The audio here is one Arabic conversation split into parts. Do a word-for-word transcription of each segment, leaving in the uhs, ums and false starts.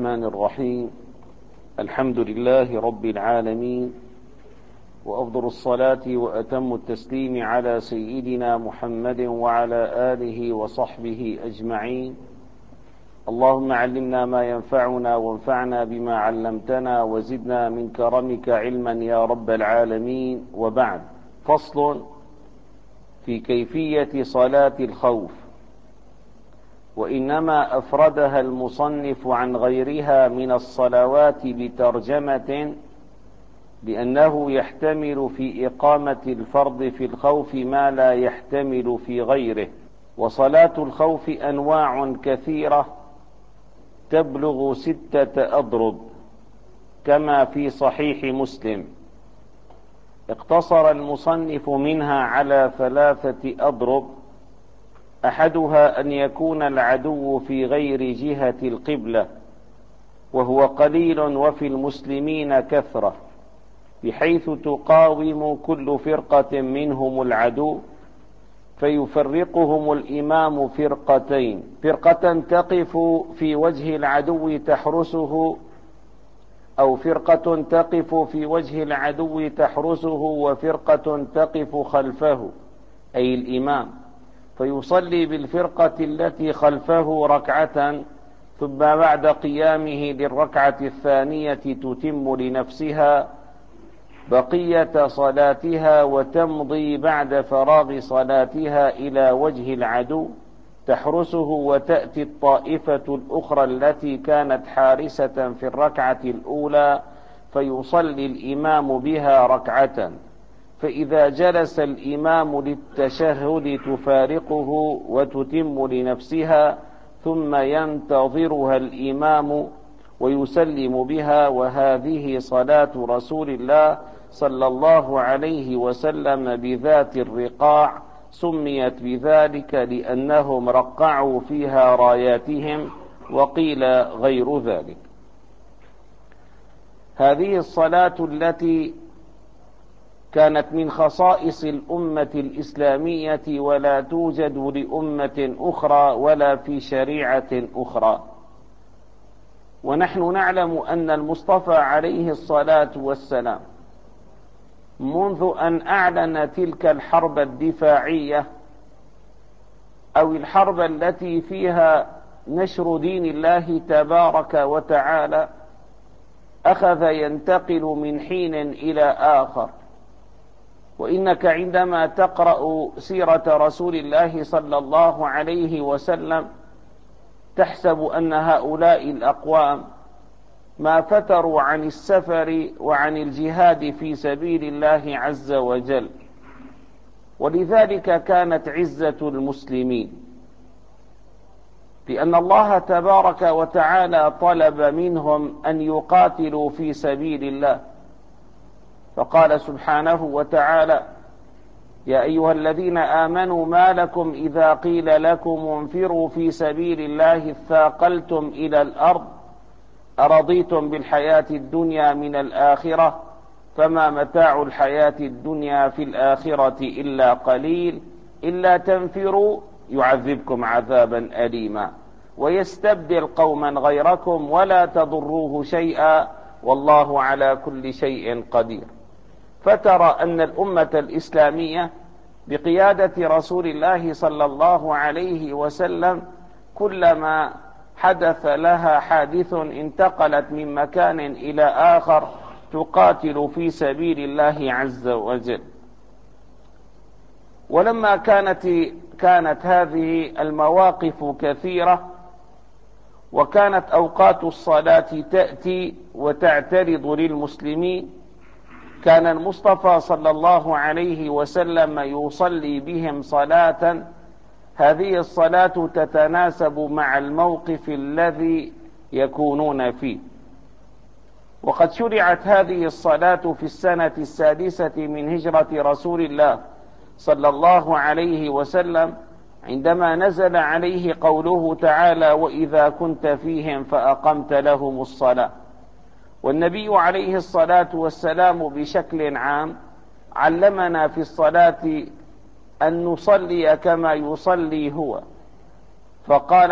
الرحمن الرحيم. الحمد لله رب العالمين، وأفضل الصلاة وأتم التسليم على سيدنا محمد وعلى آله وصحبه أجمعين. اللهم علمنا ما ينفعنا وانفعنا بما علمتنا وزدنا من كرمك علما يا رب العالمين. وبعد، فصل في كيفية صلاة الخوف، وإنما أفردها المصنف عن غيرها من الصلوات بترجمة، لأنه يحتمل في إقامة الفرض في الخوف ما لا يحتمل في غيره. وصلاة الخوف أنواع كثيرة تبلغ ستة أضرب كما في صحيح مسلم. اقتصر المصنف منها على ثلاثة أضرب: أحدها أن يكون العدو في غير جهة القبلة، وهو قليل وفي المسلمين كثرة، بحيث تقاوم كل فرقة منهم العدو، فيفرقهم الإمام فرقتين: فرقة تقف في وجه العدو تحرسه، أو فرقة تقف في وجه العدو تحرسه وفرقة تقف خلفه، أي الإمام، فيصلي بالفرقة التي خلفه ركعة، ثم بعد قيامه للركعة الثانية تتم لنفسها بقية صلاتها، وتمضي بعد فراغ صلاتها إلى وجه العدو تحرسه، وتأتي الطائفة الأخرى التي كانت حارسة في الركعة الأولى فيصلي الإمام بها ركعة، فإذا جلس الإمام للتشهد تفارقه وتتم لنفسها، ثم ينتظرها الإمام ويسلم بها. وهذه صلاة رسول الله صلى الله عليه وسلم بذات الرقاع، سميت بذلك لأنهم رقعوا فيها راياتهم، وقيل غير ذلك. هذه الصلاة التي كانت من خصائص الأمة الإسلامية، ولا توجد لأمة أخرى ولا في شريعة أخرى. ونحن نعلم أن المصطفى عليه الصلاة والسلام منذ أن أعلن تلك الحرب الدفاعية، أو الحرب التي فيها نشر دين الله تبارك وتعالى، أخذ ينتقل من حين إلى آخر. وإنك عندما تقرأ سيرة رسول الله صلى الله عليه وسلم تحسب أن هؤلاء الأقوام ما فتروا عن السفر وعن الجهاد في سبيل الله عز وجل، ولذلك كانت عزة المسلمين، لأن الله تبارك وتعالى طلب منهم أن يقاتلوا في سبيل الله، فقال سبحانه وتعالى: يا أيها الذين آمنوا ما لكم إذا قيل لكم انفروا في سبيل الله اثاقلتم إلى الأرض أرضيتم بالحياة الدنيا من الآخرة فما متاع الحياة الدنيا في الآخرة إلا قليل إلا تنفروا يعذبكم عذابا أليما ويستبدل قوما غيركم ولا تضروه شيئا والله على كل شيء قدير. فترى أن الأمة الإسلامية بقيادة رسول الله صلى الله عليه وسلم كلما حدث لها حادث انتقلت من مكان إلى آخر تقاتل في سبيل الله عز وجل. ولما كانت كانت هذه المواقف كثيرة، وكانت أوقات الصلاة تأتي وتعترض للمسلمين، كان المصطفى صلى الله عليه وسلم يصلي بهم صلاة، هذه الصلاة تتناسب مع الموقف الذي يكونون فيه. وقد شرعت هذه الصلاة في السنة السادسة من هجرة رسول الله صلى الله عليه وسلم، عندما نزل عليه قوله تعالى: وإذا كنت فيهم فأقمت لهم الصلاة. والنبي عليه الصلاة والسلام بشكل عام علمنا في الصلاة أن نصلي كما يصلي هو، فقال: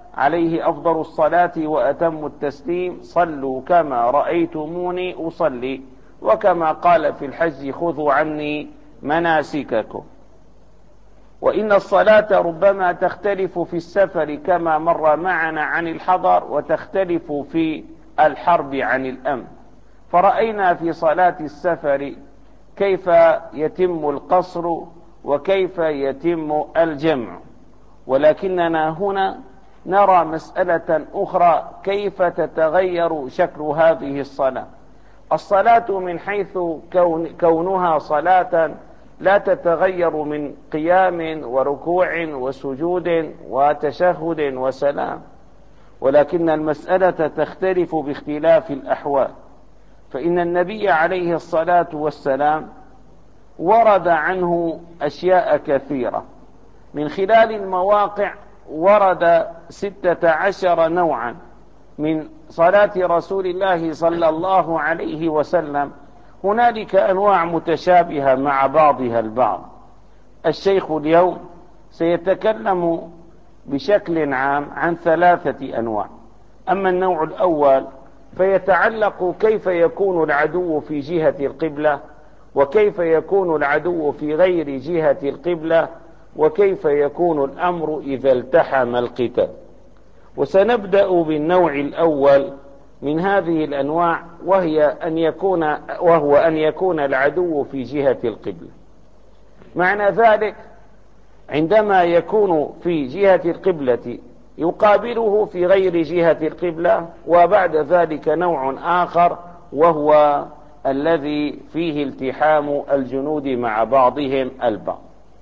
عليه أفضل الصلاة وأتم التسليم: صلوا كما رأيتموني أصلي، وكما قال في الحج: خذوا عني مناسككم. وإن الصلاة ربما تختلف في السفر كما مر معنا عن الحضر، وتختلف في الحرب عن الأمن. فرأينا في صلاة السفر كيف يتم القصر وكيف يتم الجمع، ولكننا هنا نرى مسألة أخرى: كيف تتغير شكل هذه الصلاة. الصلاة من حيث كون كونها صلاة لا تتغير من قيام وركوع وسجود وتشهد وسلام، ولكن المسألة تختلف باختلاف الأحوال. فإن النبي عليه الصلاة والسلام ورد عنه أشياء كثيرة، من خلال المواقع ورد ستة عشر نوعا من صلاة رسول الله صلى الله عليه وسلم. هنالك أنواع متشابهة مع بعضها البعض. الشيخ اليوم سيتكلم بشكل عام عن ثلاثة أنواع. أما النوع الأول فيتعلق كيف يكون العدو في جهة القبلة، وكيف يكون العدو في غير جهة القبلة، وكيف يكون الأمر إذا التحم القتال. وسنبدأ بالنوع الأول من هذه الأنواع، وهي أن يكون وهو أن يكون العدو في جهة القبلة. معنى ذلك عندما يكون في جهة القبلة يقابله في غير جهة القبلة. وبعد ذلك نوع آخر وهو الذي فيه التحام الجنود مع بعضهم البعض.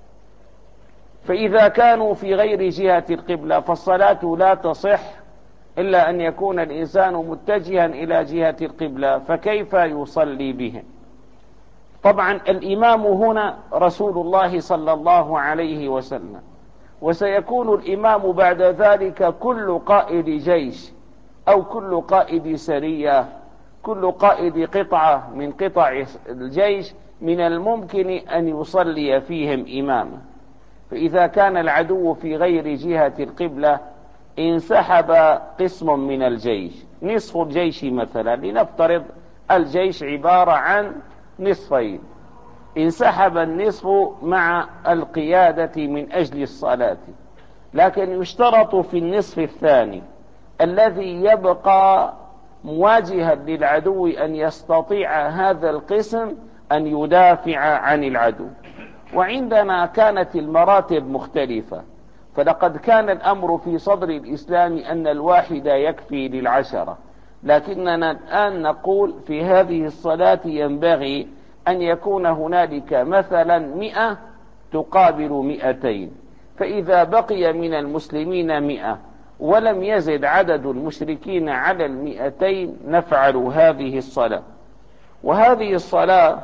فإذا كانوا في غير جهة القبلة فالصلاة لا تصح إلا أن يكون الإنسان متجها إلى جهة القبلة، فكيف يصلي بهم؟ طبعا الإمام هنا رسول الله صلى الله عليه وسلم، وسيكون الإمام بعد ذلك كل قائد جيش أو كل قائد سرية، كل قائد قطعة من قطع الجيش من الممكن أن يصلي فيهم إماما. فإذا كان العدو في غير جهة القبلة انسحب قسم من الجيش، نصف الجيش مثلا، لنفترض الجيش عبارة عن نصفين، انسحب النصف مع القيادة من أجل الصلاة، لكن يشترط في النصف الثاني الذي يبقى مواجها للعدو أن يستطيع هذا القسم أن يدافع عن العدو. وعندنا كانت المراتب مختلفة، فلقد كان الأمر في صدر الإسلام أن الواحد يكفي للعشرة، لكننا الآن نقول في هذه الصلاة ينبغي أن يكون هنالك مثلا مئة تقابل مئتين، فإذا بقي من المسلمين مئة ولم يزد عدد المشركين على المئتين نفعل هذه الصلاة. وهذه الصلاة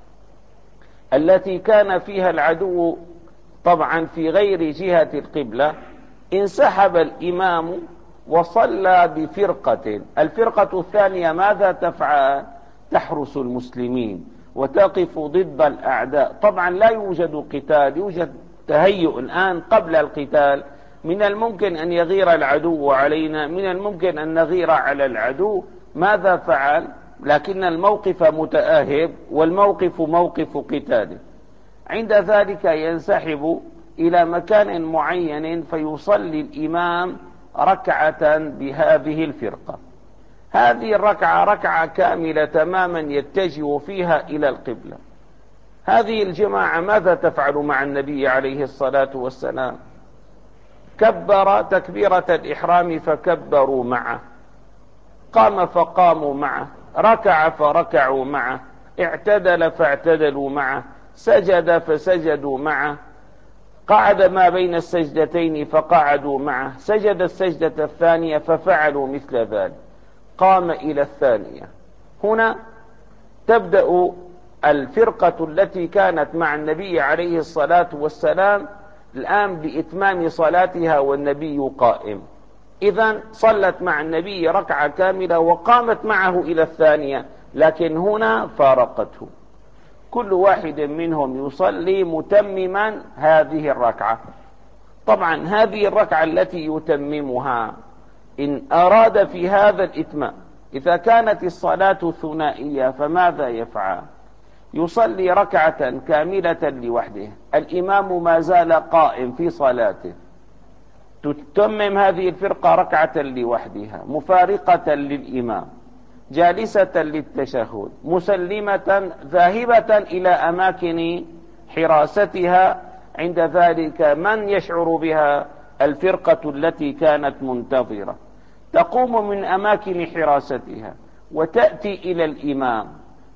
التي كان فيها العدو طبعا في غير جهة القبلة انسحب الإمام وصلى بفرقة. الفرقة الثانية ماذا تفعل؟ تحرس المسلمين وتقف ضد الأعداء. طبعا لا يوجد قتال، يوجد تهيؤ الآن قبل القتال، من الممكن أن يغير العدو علينا، من الممكن أن نغير على العدو. ماذا فعل؟ لكن الموقف متآهب والموقف موقف قتال. عند ذلك ينسحب إلى مكان معين فيصلي الإمام ركعة بهذه الفرقة. هذه الركعة ركعة كاملة تماما يتجه فيها إلى القبلة. هذه الجماعة ماذا تفعل مع النبي عليه الصلاة والسلام؟ كبر تكبيرة الإحرام فكبروا معه، قام فقاموا معه، ركع فركعوا معه، اعتدل فاعتدلوا معه، سجد فسجدوا معه، قعد ما بين السجدتين فقعدوا معه، سجد السجدة الثانية ففعلوا مثل ذلك، قام إلى الثانية. هنا تبدأ الفرقة التي كانت مع النبي عليه الصلاة والسلام الآن بإتمام صلاتها والنبي قائم. إذن صلت مع النبي ركعة كاملة وقامت معه إلى الثانية، لكن هنا فارقته. كل واحد منهم يصلي متمما هذه الركعة. طبعا هذه الركعة التي يتممها إن أراد في هذا الإتمام، إذا كانت الصلاة ثنائية فماذا يفعل؟ يصلي ركعة كاملة لوحده، الإمام ما زال قائم في صلاته، تتمم هذه الفرقة ركعة لوحدها مفارقة للإمام، جالسة للتشهد، مسلمة ذاهبة إلى أماكن حراستها. عند ذلك من يشعر بها؟ الفرقة التي كانت منتظرة، تقوم من أماكن حراستها وتأتي إلى الإمام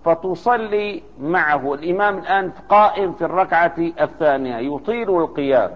فتصلي معه. الإمام الآن قائم في الركعة الثانية يطيل القيام،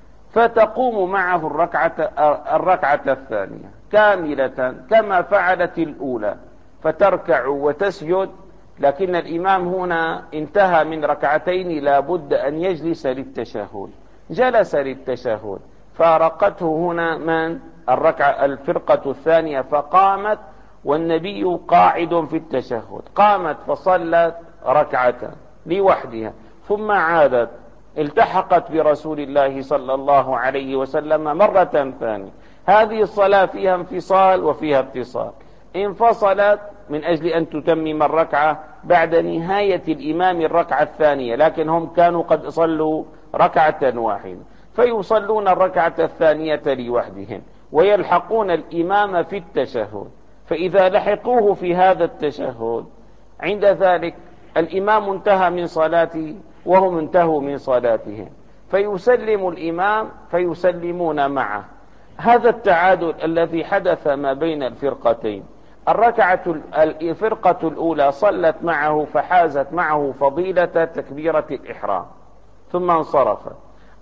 فتقوم معه الركعة, الركعة الثانية كاملة كما فعلت الأولى، فتركع وتسجد. لكن الإمام هنا انتهى من ركعتين لا بد أن يجلس للتشهد، جلس للتشهد، فارقته هنا من الركعة الفرقة الثانية فقامت والنبي قاعد في التشهد، قامت فصلت ركعة لوحدها ثم عادت التحقت برسول الله صلى الله عليه وسلم مرة ثانية. هذه الصلاة فيها انفصال وفيها اتصال. انفصلت من أجل أن تتمم الركعة بعد نهاية الإمام الركعة الثانية، لكن هم كانوا قد صلوا ركعة واحدة، فيصلون الركعة الثانية لوحدهم ويلحقون الإمام في التشهد. فإذا لحقوه في هذا التشهد عند ذلك الإمام انتهى من صلاته وهم انتهوا من صلاتهم، فيسلم الإمام فيسلمون معه. هذا التعادل الذي حدث ما بين الفرقتين. الركعة الفرقة الأولى صلت معه فحازت معه فضيلة تكبيرة الإحرام ثم انصرفت.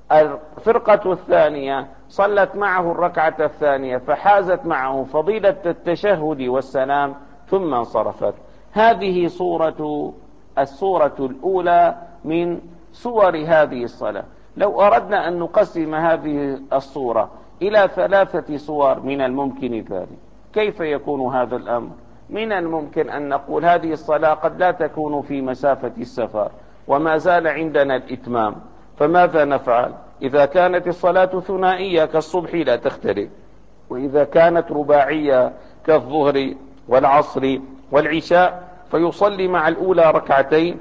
الفرقة الثانية صلت معه الركعة الثانية فحازت معه فضيلة التشهد والسلام ثم انصرفت. هذه صورة الصورة الأولى من صور هذه الصلاة. لو أردنا أن نقسم هذه الصورة إلى ثلاثة صور من الممكن ذلك، كيف يكون هذا الأمر؟ من الممكن أن نقول هذه الصلاة قد لا تكون في مسافة السفر وما زال عندنا الإتمام، فماذا نفعل؟ إذا كانت الصلاة ثنائية كالصبح لا تختلف، وإذا كانت رباعية كالظهر والعصر والعشاء فيصلي مع الأولى ركعتين،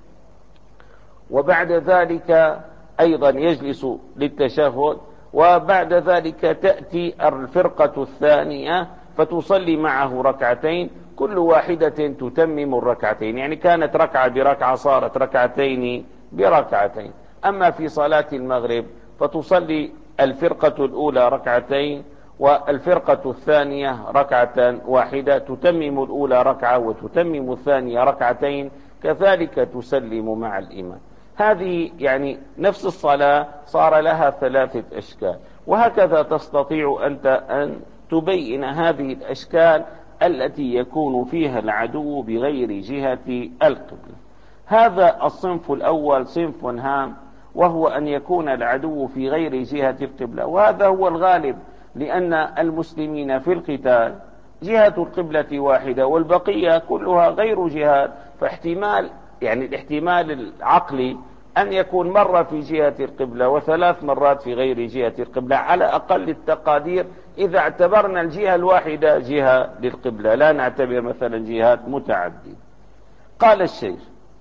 وبعد ذلك أيضا يجلس للتشهد، وبعد ذلك تأتي الفرقة الثانية فتصلي معه ركعتين، كل واحدة تتمم الركعتين، يعني كانت ركعة بركعة صارت ركعتين بركعتين. أما في صلاة المغرب فتصلي الفرقة الأولى ركعتين والفرقة الثانية ركعة واحدة، تتمم الأولى ركعة وتتمم الثانية ركعتين، كذلك تسلم مع الإمام. هذه يعني نفس الصلاة صار لها ثلاثة أشكال، وهكذا تستطيع أنت أن تبين هذه الأشكال التي يكون فيها العدو بغير جهة القبلة. هذا الصنف الأول صنف هام، وهو أن يكون العدو في غير جهة القبلة، وهذا هو الغالب، لأن المسلمين في القتال جهة القبلة واحدة والبقية كلها غير جهات، فاحتمال يعني الاحتمال العقلي أن يكون مرة في جهة القبلة وثلاث مرات في غير جهة القبلة على أقل التقادير، إذا اعتبرنا الجهة الواحدة جهة للقبلة، لا نعتبر مثلا جهات متعددة. قال الشيخ: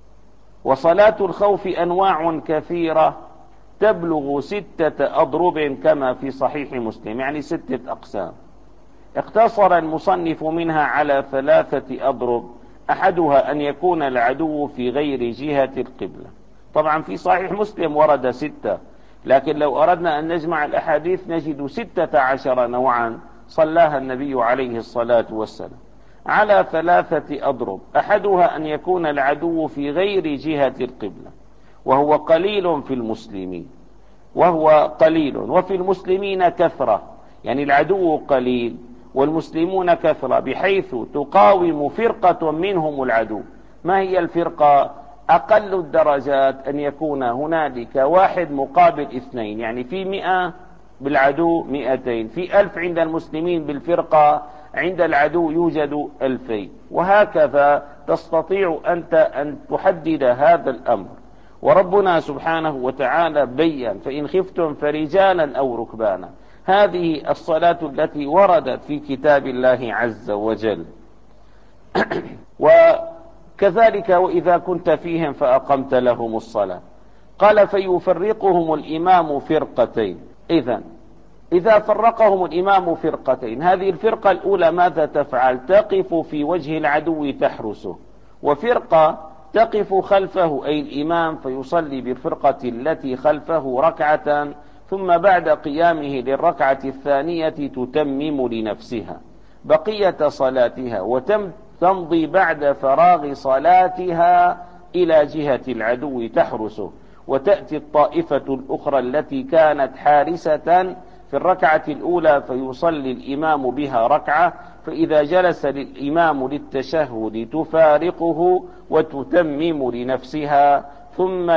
وصلاة الخوف أنواع كثيرة تبلغ ستة أضرب كما في صحيح مسلم، يعني ستة أقسام. اقتصر المصنف منها على ثلاثة أضرب، أحدها أن يكون العدو في غير جهة القبلة. طبعا في صحيح مسلم ورد ستة، لكن لو أردنا أن نجمع الأحاديث نجد ستة عشر نوعا صلاها النبي عليه الصلاة والسلام على ثلاثة أضرب. أحدها أن يكون العدو في غير جهة القبلة، وهو قليل في المسلمين، وهو قليل وفي المسلمين كثرة، يعني العدو قليل والمسلمون كثرة، بحيث تقاوم فرقة منهم العدو. ما هي الفرقة؟ أقل الدرجات أن يكون هنالك واحد مقابل اثنين، يعني في مئة بالعدو مئتين، في ألف عند المسلمين بالفرقة، عند العدو يوجد ألفين، وهكذا تستطيع أنت أن تحدد هذا الأمر. وربنا سبحانه وتعالى بيّن: فإن خفتم فرجالا أو ركبانا. هذه الصلاة التي وردت في كتاب الله عز وجل. وكذلك وإذا كنت فيهم فأقمت لهم الصلاة. قال فيفرقهم الإمام فرقتين. إذن إذا فرقهم الإمام فرقتين، هذه الفرقة الأولى ماذا تفعل؟ تقف في وجه العدو تحرسه، وفرقة تقف خلفه أي الإمام فيصلي بالفرقة التي خلفه ركعة، ثم بعد قيامه للركعة الثانية تتمم لنفسها بقية صلاتها، وتمضي بعد فراغ صلاتها إلى جهة العدو تحرسه، وتأتي الطائفة الأخرى التي كانت حارسة في الركعة الأولى فيصلي الإمام بها ركعة، فإذا جلس الإمام للتشهد تفارقه وتتمم لنفسها، ثم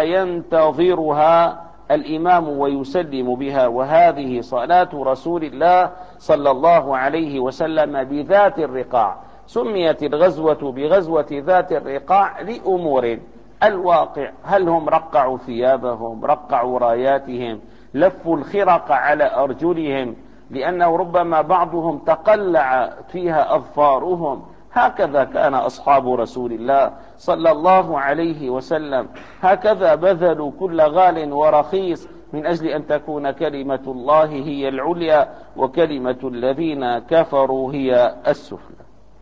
ينتظرها الإمام ويسلم بها. وهذه صلاة رسول الله صلى الله عليه وسلم بذات الرقاع. سميت الغزوة بغزوة ذات الرقاع لأمور: الواقع، هل هم رقعوا ثيابهم، رقعوا راياتهم، لفوا الخرق على أرجلهم لأنه ربما بعضهم تقلع فيها أظفارهم. هكذا كان أصحاب رسول الله صلى الله عليه وسلم، هكذا بذلوا كل غال ورخيص من أجل أن تكون كلمة الله هي العليا وكلمة الذين كفروا هي السفلى.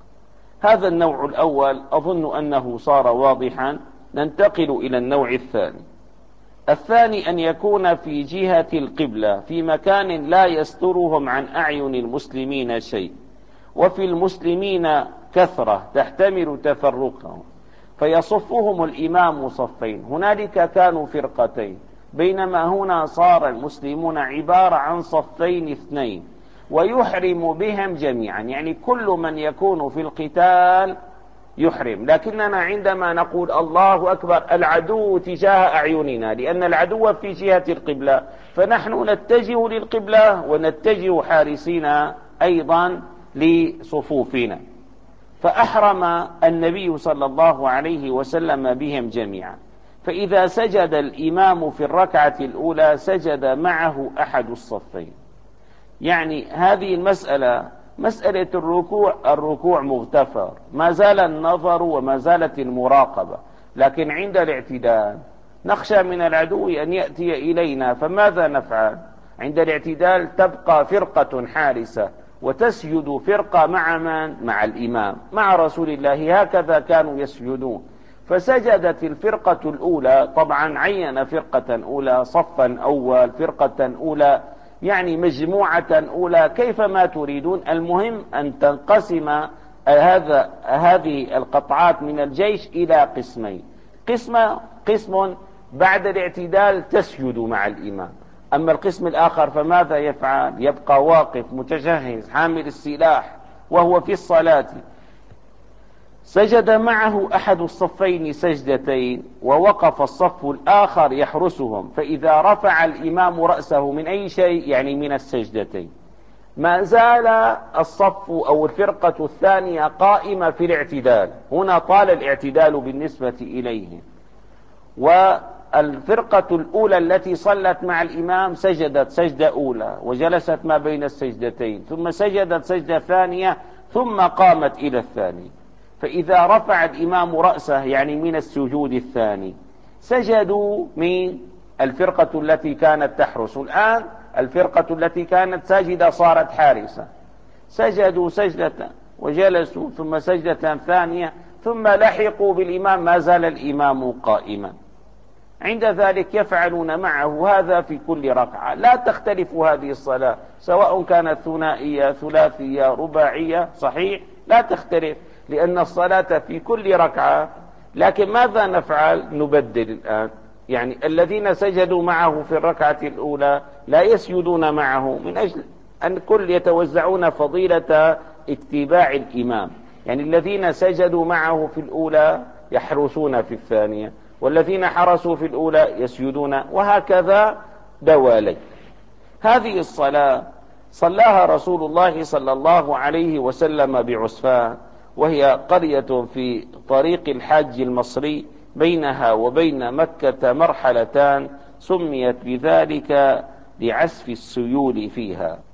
هذا النوع الأول أظن أنه صار واضحا. ننتقل إلى النوع الثاني. الثاني أن يكون في جهة القبلة في مكان لا يسترهم عن أعين المسلمين شيء، وفي المسلمين كثرة تحتمل تفرقهم، فيصفهم الإمام صفين. هنالك كانوا فرقتين، بينما هنا صار المسلمون عبارة عن صفين اثنين، ويحرم بهم جميعا، يعني كل من يكون في القتال يحرم. لكننا عندما نقول الله أكبر العدو تجاه أعيننا، لأن العدو في جهة القبلة، فنحن نتجه للقبلة ونتجه حارسين أيضا لصفوفنا. فأحرم النبي صلى الله عليه وسلم بهم جميعا. فإذا سجد الإمام في الركعة الأولى سجد معه أحد الصفين. يعني هذه المسألة مسألة الركوع، الركوع مغتفر، ما زال النظر وما زالت المراقبة، لكن عند الاعتدال نخشى من العدو أن يأتي إلينا، فماذا نفعل؟ عند الاعتدال تبقى فرقة حارسة وتسجد فرقة مع من؟ مع الإمام، مع رسول الله. هكذا كانوا يسجدون. فسجدت الفرقة الأولى، طبعا عين فرقة أولى، صفا أول، فرقة أولى، يعني مجموعة أولى، كيفما تريدون، المهم أن تنقسم هذا هذه القطعات من الجيش إلى قسمين. قسم قسم بعد الاعتدال تسجد مع الإمام، أما القسم الآخر فماذا يفعل؟ يبقى واقف متجهز حامل السلاح وهو في الصلاة. سجد معه أحد الصفين سجدتين، ووقف الصف الآخر يحرسهم، فإذا رفع الإمام رأسه من أي شيء، يعني من السجدتين، ما زال الصف أو الفرقة الثانية قائمة في الاعتدال. هنا طال الاعتدال بالنسبة إليهم. والفرقة الأولى التي صلت مع الإمام سجدت سجدة أولى وجلست ما بين السجدتين، ثم سجدت سجدة ثانية، ثم قامت إلى الثاني. فإذا رفع الإمام رأسه يعني من السجود الثاني، سجدوا من الفرقة التي كانت تحرس. الآن الفرقة التي كانت ساجدة صارت حارسة، سجدوا سجدة وجلسوا، ثم سجدة ثانية، ثم لحقوا بالإمام ما زال الإمام قائما. عند ذلك يفعلون معه هذا في كل ركعة. لا تختلف هذه الصلاة سواء كانت ثنائية، ثلاثية، رباعية، صحيح لا تختلف، لأن الصلاة في كل ركعة. لكن ماذا نفعل؟ نبدل الآن، يعني الذين سجدوا معه في الركعة الأولى لا يسجدون معه، من أجل أن كل يتوزعون فضيلة اتباع الإمام. يعني الذين سجدوا معه في الأولى يحرسون في الثانية، والذين حرسوا في الأولى يسجدون، وهكذا دوالي. هذه الصلاة صلاها رسول الله صلى الله عليه وسلم بعسفان، وهي قرية في طريق الحاج المصري، بينها وبين مكة مرحلتان، سميت بذلك لعسف السيول فيها.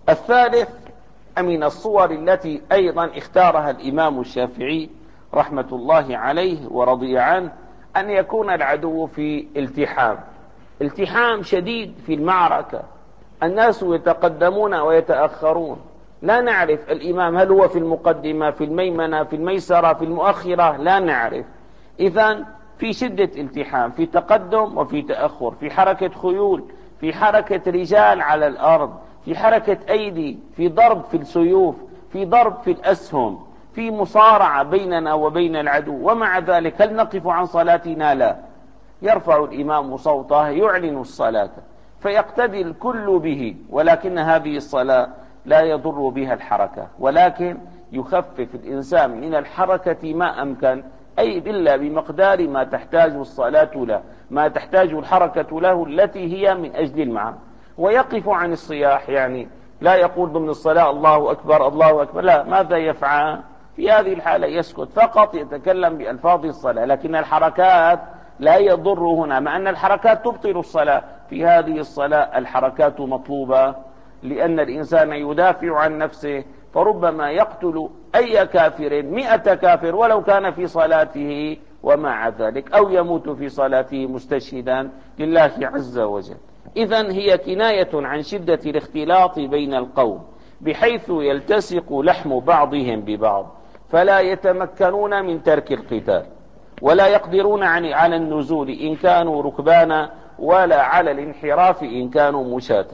الثالث من الصور التي أيضا اختارها الإمام الشافعي رحمة الله عليه ورضي عنه أن يكون العدو في التحام، التحام شديد في المعركة، الناس يتقدمون ويتأخرون، لا نعرف الإمام هل هو في المقدمة في الميمنة في الميسرة في المؤخرة، لا نعرف. إذن في شدة التحام، في تقدم وفي تأخر، في حركة خيول، في حركة رجال على الأرض، في حركة أيدي، في ضرب في السيوف، في ضرب في الأسهم، في مصارعة بيننا وبين العدو. ومع ذلك هل نقف عن صلاتنا؟ لا، يرفع الإمام صوته يعلن الصلاة فيقتدي الكل به، ولكن هذه الصلاة لا يضر بها الحركة، ولكن يخفف الإنسان من الحركة ما أمكن، أي إلا بمقدار ما تحتاج الصلاة له، ما تحتاج الحركة له التي هي من أجل المعنى. ويقف عن الصياح، يعني لا يقول ضمن الصلاة الله أكبر الله أكبر، لا، ماذا يفعل في هذه الحالة؟ يسكت فقط، يتكلم بألفاظ الصلاة، لكن الحركات لا يضر هنا، مع أن الحركات تبطل الصلاة. في هذه الصلاة الحركات مطلوبة، لأن الإنسان يدافع عن نفسه، فربما يقتل أي كافر مئة كافر ولو كان في صلاته ومع ذلك، أو يموت في صلاته مستشهدا لله عز وجل. إذن هي كناية عن شدة الاختلاط بين القوم، بحيث يلتصق لحم بعضهم ببعض، فلا يتمكنون من ترك القتال، ولا يقدرون على النزول إن كانوا ركبانا، ولا على الانحراف إن كانوا مشاة.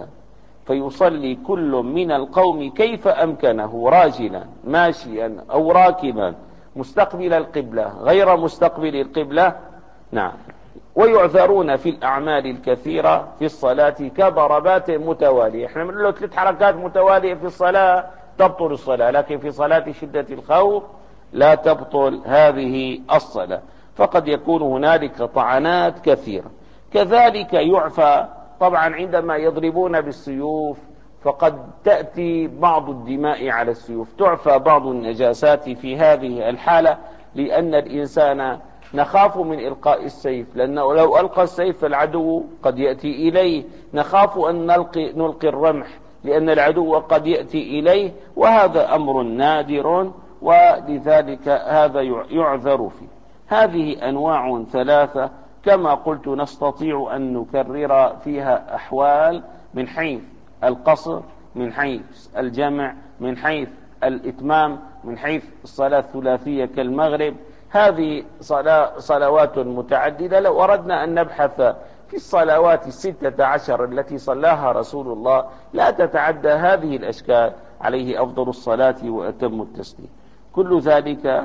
فيصلي كل من القوم كيف أمكنه، راجلا ماشيا أو راكبا، مستقبل القبلة غير مستقبل القبلة. نعم. ويعذرون في الأعمال الكثيرة في الصلاة كضربات متوالية. احنا بنقول له ثلاث حركات متوالية في الصلاة تبطل الصلاة، لكن في صلاة شدة الخوف لا تبطل هذه الصلاة، فقد يكون هنالك طعنات كثيرة. كذلك يعفى طبعا عندما يضربون بالسيوف، فقد تأتي بعض الدماء على السيوف، تعفى بعض النجاسات في هذه الحالة، لأن الإنسان نخاف من إلقاء السيف، لأنه لو ألقى السيف فالعدو قد يأتي إليه، نخاف أن نلقي, نلقي الرمح لأن العدو قد يأتي إليه، وهذا أمر نادر، ولذلك هذا يعذر فيه. هذه أنواع ثلاثة كما قلت، نستطيع أن نكرر فيها أحوال، من حيث القصر، من حيث الجمع، من حيث الإتمام، من حيث الصلاة الثلاثية كالمغرب. هذه صلوات متعددة. لو أردنا أن نبحث في الصلوات الستة عشر التي صلاها رسول الله لا تتعدى هذه الأشكال، عليه أفضل الصلاة وأتم التسليم. كل ذلك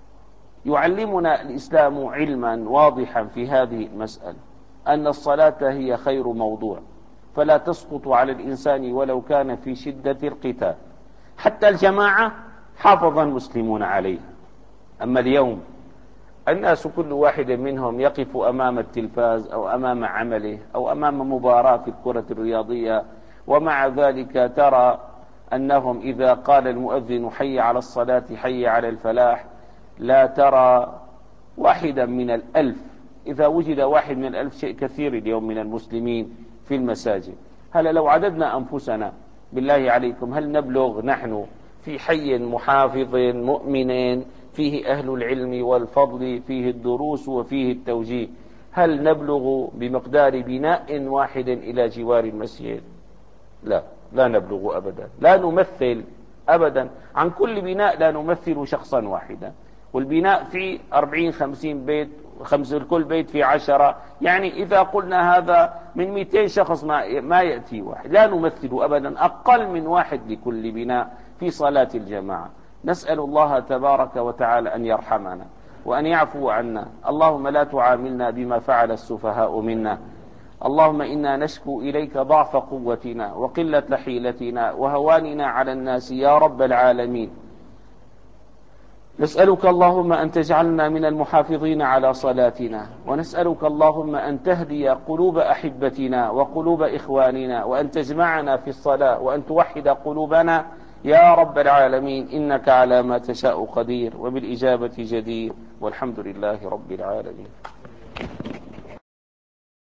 يعلمنا الإسلام علما واضحا في هذه المسألة، أن الصلاة هي خير موضوع، فلا تسقط على الإنسان ولو كان في شدة القتال. حتى الجماعة حافظ المسلمون عليها. أما اليوم الناس كل واحد منهم يقف أمام التلفاز أو أمام عمله أو أمام مباراة في الكرة الرياضية، ومع ذلك ترى أنهم إذا قال المؤذن حي على الصلاة حي على الفلاح، لا ترى واحدا من الألف. إذا وجد واحد من الألف شيء كثير اليوم من المسلمين في المساجد. هل لو عددنا أنفسنا بالله عليكم، هل نبلغ نحن في حي محافظ مؤمن فيه أهل العلم والفضل، فيه الدروس وفيه التوجيه، هل نبلغ بمقدار بناء واحد إلى جوار المسجد؟ لا، لا نبلغ أبدا. لا نمثل أبدا عن كل بناء، لا نمثل شخصا واحدا، والبناء في أربعين خمسين بيت، خمس الكل بيت في عشرة، يعني إذا قلنا هذا من مئتين شخص ما, ما يأتي واحد. لا نمثل أبدا أقل من واحد لكل بناء في صلاة الجماعة. نسأل الله تبارك وتعالى أن يرحمنا وأن يعفو عنا. اللهم لا تعاملنا بما فعل السفهاء منا. اللهم إنا نشكو إليك ضعف قوتنا وقلة حيلتنا وهواننا على الناس يا رب العالمين. نسألك اللهم أن تجعلنا من المحافظين على صلاتنا، ونسألك اللهم أن تهدي قلوب أحبتنا وقلوب إخواننا، وأن تجمعنا في الصلاة، وأن توحد قلوبنا يا رب العالمين. إنك على ما تشاء قدير، وبالإجابة جدير، والحمد لله رب العالمين.